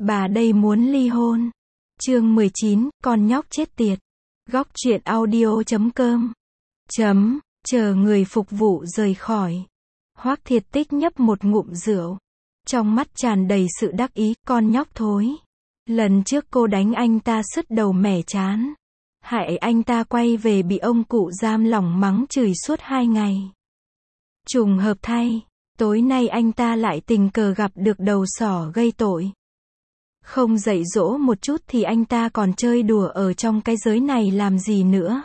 Bà đây muốn ly hôn. Chương 19, con nhóc chết tiệt. Góc truyện audio.com. Chờ người phục vụ rời khỏi. Hoắc Thiệt Tích nhấp một ngụm rượu. Trong mắt tràn đầy sự đắc ý, con nhóc thối. Lần trước cô đánh anh ta sứt đầu mẻ chán. Hại anh ta quay về bị ông cụ giam lỏng mắng chửi suốt 2 ngày. Trùng hợp thay, tối nay anh ta lại tình cờ gặp được đầu sỏ gây tội. Không dạy dỗ một chút thì anh ta còn chơi đùa ở trong cái giới này làm gì nữa.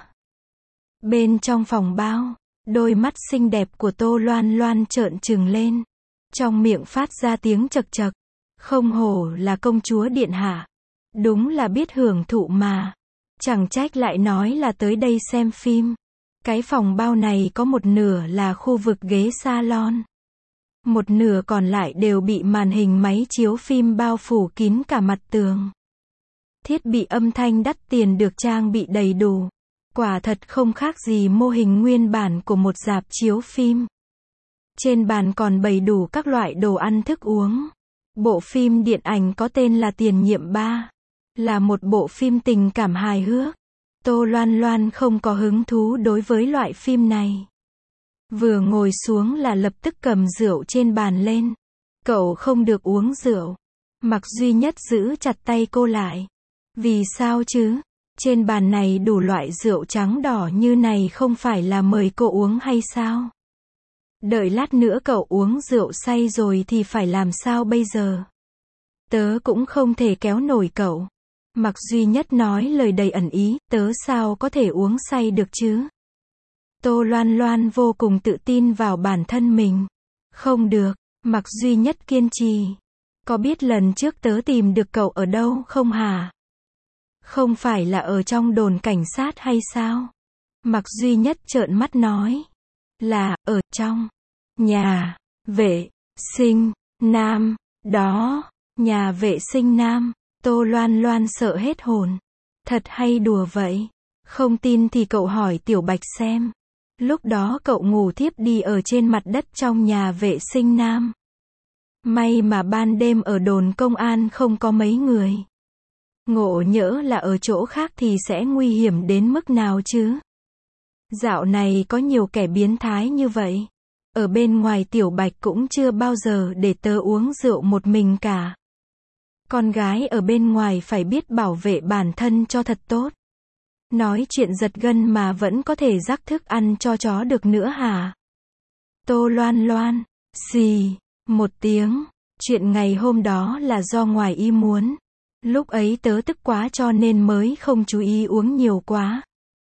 Bên trong phòng bao, đôi mắt xinh đẹp của Tô Loan Loan trợn trừng lên. Trong miệng phát ra tiếng chậc chậc. Không hổ là công chúa điện hạ. Đúng là biết hưởng thụ mà. Chẳng trách lại nói là tới đây xem phim. Cái phòng bao này có một nửa là khu vực ghế salon. Một nửa còn lại đều bị màn hình máy chiếu phim bao phủ kín cả mặt tường. Thiết bị âm thanh đắt tiền được trang bị đầy đủ. Quả thật không khác gì mô hình nguyên bản của một rạp chiếu phim. Trên bàn còn bày đủ các loại đồ ăn thức uống. Bộ phim điện ảnh có tên là Tiền Nhiệm 3. Là một bộ phim tình cảm hài hước. Tô Loan Loan không có hứng thú đối với loại phim này. Vừa ngồi xuống là lập tức cầm rượu trên bàn lên. Cậu không được uống rượu. Mặc Duy Nhất giữ chặt tay cô lại. Vì sao chứ? Trên bàn này đủ loại rượu trắng đỏ như này không phải là mời cô uống hay sao? Đợi lát nữa cậu uống rượu say rồi thì phải làm sao bây giờ? Tớ cũng không thể kéo nổi cậu. Mặc Duy Nhất nói lời đầy ẩn ý, tớ sao có thể uống say được chứ? Tô Loan Loan vô cùng tự tin vào bản thân mình. Không được, Mặc Duy Nhất kiên trì. Có biết lần trước tớ tìm được cậu ở đâu không hả? Không phải là ở trong đồn cảnh sát hay sao? Mặc Duy Nhất trợn mắt nói. Là, ở trong nhà vệ sinh nam, đó, nhà vệ sinh nam. Tô Loan Loan sợ hết hồn. Thật hay đùa vậy? Không tin thì cậu hỏi Tiểu Bạch xem. Lúc đó cậu ngủ thiếp đi ở trên mặt đất trong nhà vệ sinh nam. May mà ban đêm ở đồn công an không có mấy người. Ngộ nhỡ là ở chỗ khác thì sẽ nguy hiểm đến mức nào chứ? Dạo này có nhiều kẻ biến thái như vậy. Ở bên ngoài Tiểu Bạch cũng chưa bao giờ để tớ uống rượu một mình cả. Con gái ở bên ngoài phải biết bảo vệ bản thân cho thật tốt. Nói chuyện giật gân mà vẫn có thể rắc thức ăn cho chó được nữa hả? Tô Loan Loan, xì, một tiếng. Chuyện ngày hôm đó là do ngoài ý muốn. Lúc ấy tớ tức quá cho nên mới không chú ý uống nhiều quá.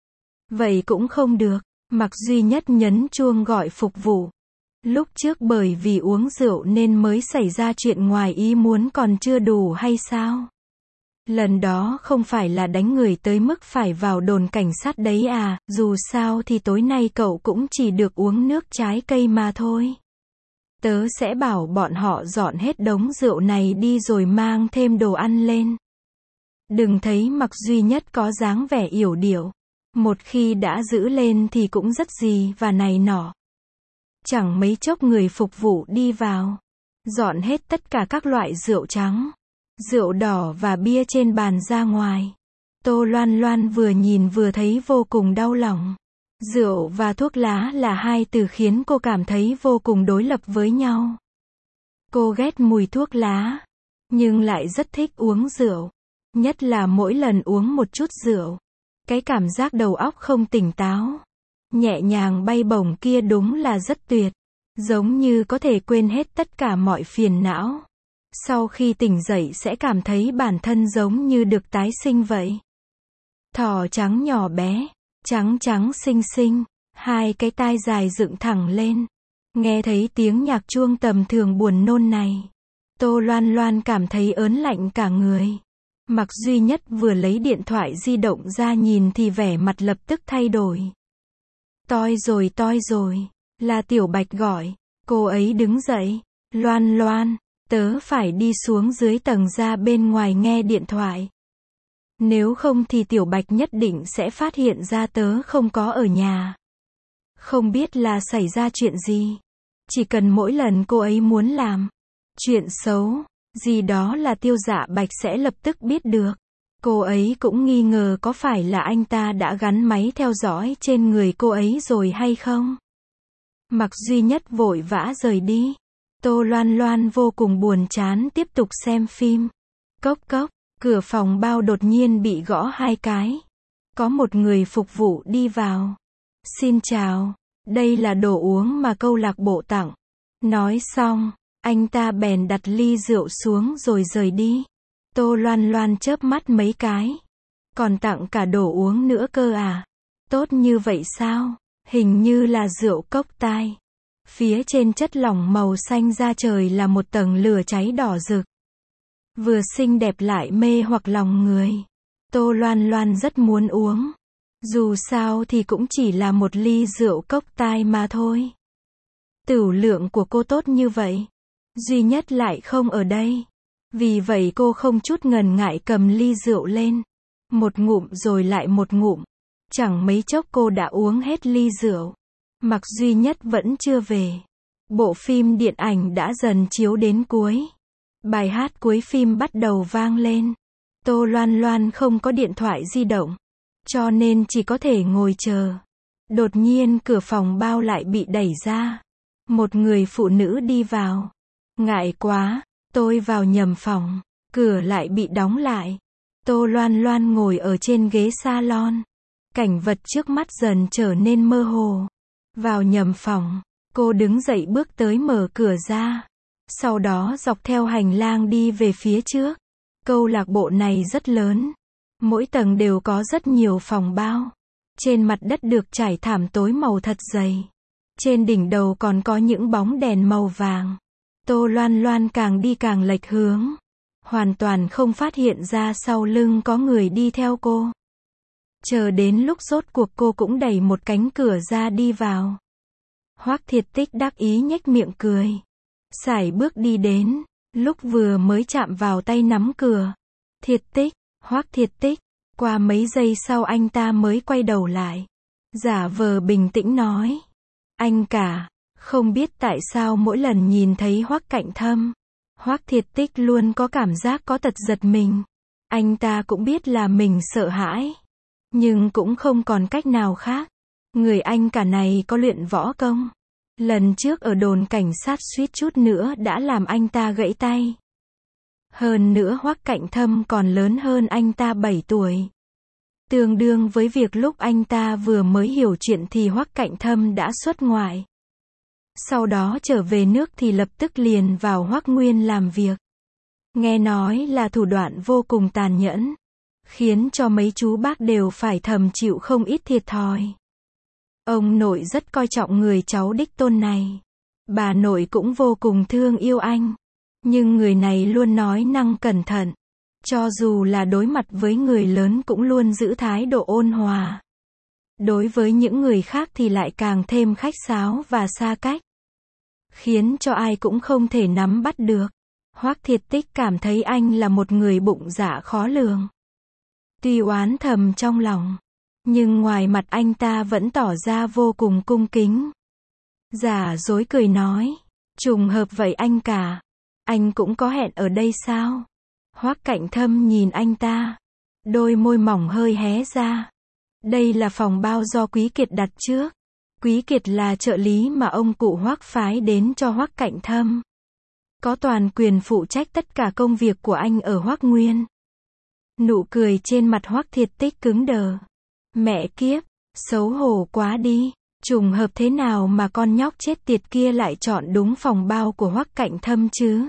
Vậy cũng không được. Mặc Duy Nhất nhấn chuông gọi phục vụ. Lúc trước bởi vì uống rượu nên mới xảy ra chuyện ngoài ý muốn còn chưa đủ hay sao? Lần đó không phải là đánh người tới mức phải vào đồn cảnh sát đấy à, dù sao thì tối nay cậu cũng chỉ được uống nước trái cây mà thôi. Tớ sẽ bảo bọn họ dọn hết đống rượu này đi rồi mang thêm đồ ăn lên. Đừng thấy Mặc Duy Nhất có dáng vẻ yểu điệu. Một khi đã giữ lên thì cũng rất gì và này nọ. Chẳng mấy chốc người phục vụ đi vào. Dọn hết tất cả các loại rượu trắng, rượu đỏ và bia trên bàn ra ngoài. Tô Loan Loan vừa nhìn vừa thấy vô cùng đau lòng. Rượu và thuốc lá là hai từ khiến cô cảm thấy vô cùng đối lập với nhau. Cô ghét mùi thuốc lá, nhưng lại rất thích uống rượu. Nhất là mỗi lần uống một chút rượu. Cái cảm giác đầu óc không tỉnh táo, nhẹ nhàng bay bổng kia đúng là rất tuyệt. Giống như có thể quên hết tất cả mọi phiền não. Sau khi tỉnh dậy sẽ cảm thấy bản thân giống như được tái sinh vậy. Thỏ trắng nhỏ bé, trắng trắng xinh xinh, hai cái tai dài dựng thẳng lên. Nghe thấy tiếng nhạc chuông tầm thường buồn nôn này. Tô Loan Loan cảm thấy ớn lạnh cả người. Mặc Duy Nhất vừa lấy điện thoại di động ra nhìn thì vẻ mặt lập tức thay đổi. Toi rồi, là Tiểu Bạch gọi. Cô ấy đứng dậy. Loan Loan, tớ phải đi xuống dưới tầng ra bên ngoài nghe điện thoại. Nếu không thì Tiểu Bạch nhất định sẽ phát hiện ra tớ không có ở nhà. Không biết là xảy ra chuyện gì. Chỉ cần mỗi lần cô ấy muốn làm chuyện xấu, gì đó là Tiêu Dạ Bạch sẽ lập tức biết được. Cô ấy cũng nghi ngờ có phải là anh ta đã gắn máy theo dõi trên người cô ấy rồi hay không. Mạc Duy Nhất vội vã rời đi. Tô Loan Loan vô cùng buồn chán tiếp tục xem phim. Cốc cốc, cửa phòng bao đột nhiên bị gõ 2 cái. Có một người phục vụ đi vào. Xin chào, đây là đồ uống mà câu lạc bộ tặng. Nói xong, anh ta bèn đặt ly rượu xuống rồi rời đi. Tô Loan Loan chớp mắt mấy cái. Còn tặng cả đồ uống nữa cơ à? Tốt như vậy sao? Hình như là rượu cốc tai. Phía trên chất lỏng màu xanh da trời là một tầng lửa cháy đỏ rực. Vừa xinh đẹp lại mê hoặc lòng người. Tô Loan Loan rất muốn uống. Dù sao thì cũng chỉ là một ly rượu cốc tai mà thôi. Tửu lượng của cô tốt như vậy. Duy Nhất lại không ở đây. Vì vậy cô không chút ngần ngại cầm ly rượu lên. Một ngụm rồi lại một ngụm. Chẳng mấy chốc cô đã uống hết ly rượu. Mạc Duy Nhất vẫn chưa về. Bộ phim điện ảnh đã dần chiếu đến cuối. Bài hát cuối phim bắt đầu vang lên. Tô Loan Loan không có điện thoại di động, cho nên chỉ có thể ngồi chờ. Đột nhiên cửa phòng bao lại bị đẩy ra. Một người phụ nữ đi vào. Ngại quá, tôi vào nhầm phòng. Cửa lại bị đóng lại. Tô Loan Loan ngồi ở trên ghế salon. Cảnh vật trước mắt dần trở nên mơ hồ. Vào nhầm phòng, cô đứng dậy bước tới mở cửa ra. Sau đó dọc theo hành lang đi về phía trước. Câu lạc bộ này rất lớn. Mỗi tầng đều có rất nhiều phòng bao. Trên mặt đất được trải thảm tối màu thật dày. Trên đỉnh đầu còn có những bóng đèn màu vàng. Tô Loan Loan càng đi càng lệch hướng. Hoàn toàn không phát hiện ra sau lưng có người đi theo cô. Chờ đến lúc rốt cuộc cô cũng đẩy một cánh cửa ra đi vào. Hoắc Thiệt Tích đắc ý nhếch miệng cười. Sải bước đi đến. Lúc vừa mới chạm vào tay nắm cửa. Thiệt Tích, Hoắc Thiệt Tích. Qua mấy giây sau anh ta mới quay đầu lại. Giả vờ bình tĩnh nói. Anh cả, không biết tại sao mỗi lần nhìn thấy Hoắc Cạnh Thâm, Hoắc Thiệt Tích luôn có cảm giác có tật giật mình. Anh ta cũng biết là mình sợ hãi. Nhưng cũng không còn cách nào khác. Người anh cả này có luyện võ công. Lần trước ở đồn cảnh sát suýt chút nữa đã làm anh ta gãy tay. Hơn nữa Hoắc Cạnh Thâm còn lớn hơn anh ta 7 tuổi. Tương đương với việc lúc anh ta vừa mới hiểu chuyện thì Hoắc Cạnh Thâm đã xuất ngoại. Sau đó trở về nước thì lập tức liền vào Hoắc Nguyên làm việc. Nghe nói là thủ đoạn vô cùng tàn nhẫn. Khiến cho mấy chú bác đều phải thầm chịu không ít thiệt thòi. Ông nội rất coi trọng người cháu đích tôn này. Bà nội cũng vô cùng thương yêu anh. Nhưng người này luôn nói năng cẩn thận. Cho dù là đối mặt với người lớn cũng luôn giữ thái độ ôn hòa. Đối với những người khác thì lại càng thêm khách sáo và xa cách. Khiến cho ai cũng không thể nắm bắt được. Hoắc Thiệt Tích cảm thấy anh là một người bụng dạ khó lường. Tuy oán thầm trong lòng, nhưng ngoài mặt anh ta vẫn tỏ ra vô cùng cung kính. Giả dối cười nói. Trùng hợp vậy anh cả. Anh cũng có hẹn ở đây sao? Hoắc Cạnh Thâm nhìn anh ta. Đôi môi mỏng hơi hé ra. Đây là phòng bao do Quý Kiệt đặt trước. Quý Kiệt là trợ lý mà ông cụ Hoắc phái đến cho Hoắc Cạnh Thâm. Có toàn quyền phụ trách tất cả công việc của anh ở Hoắc Nguyên. Nụ cười trên mặt Hoắc Thiệt Tích cứng đờ. Mẹ kiếp, xấu hổ quá đi. Trùng hợp thế nào mà con nhóc chết tiệt kia lại chọn đúng phòng bao của Hoắc Cạnh Thâm chứ?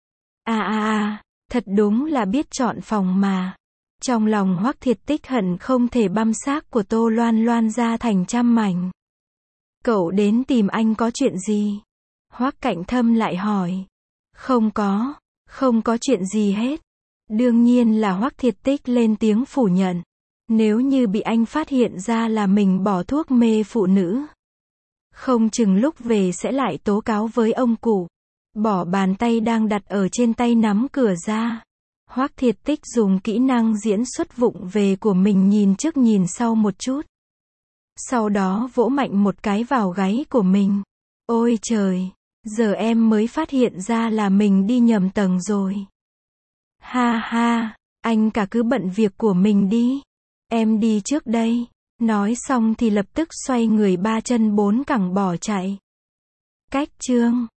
Thật đúng là biết chọn phòng mà. Trong lòng Hoắc Thiệt Tích hận không thể băm xác của Tô Loan Loan ra thành trăm mảnh. Cậu đến tìm anh có chuyện gì? Hoắc Cạnh Thâm lại hỏi. Không có chuyện gì hết. Đương nhiên là Hoắc Thiệt Tích lên tiếng phủ nhận. Nếu như bị anh phát hiện ra là mình bỏ thuốc mê phụ nữ, không chừng lúc về sẽ lại tố cáo với ông cụ. Bỏ bàn tay đang đặt ở trên tay nắm cửa ra. Hoắc Thiệt Tích dùng kỹ năng diễn xuất vụng về của mình nhìn trước nhìn sau một chút. Sau đó vỗ mạnh một cái vào gáy của mình. Ôi trời! Giờ em mới phát hiện ra là mình đi nhầm tầng rồi. Ha ha, anh cả cứ bận việc của mình đi. Em đi trước đây. Nói xong thì lập tức xoay người 3 chân 4 cẳng bỏ chạy. Cách chương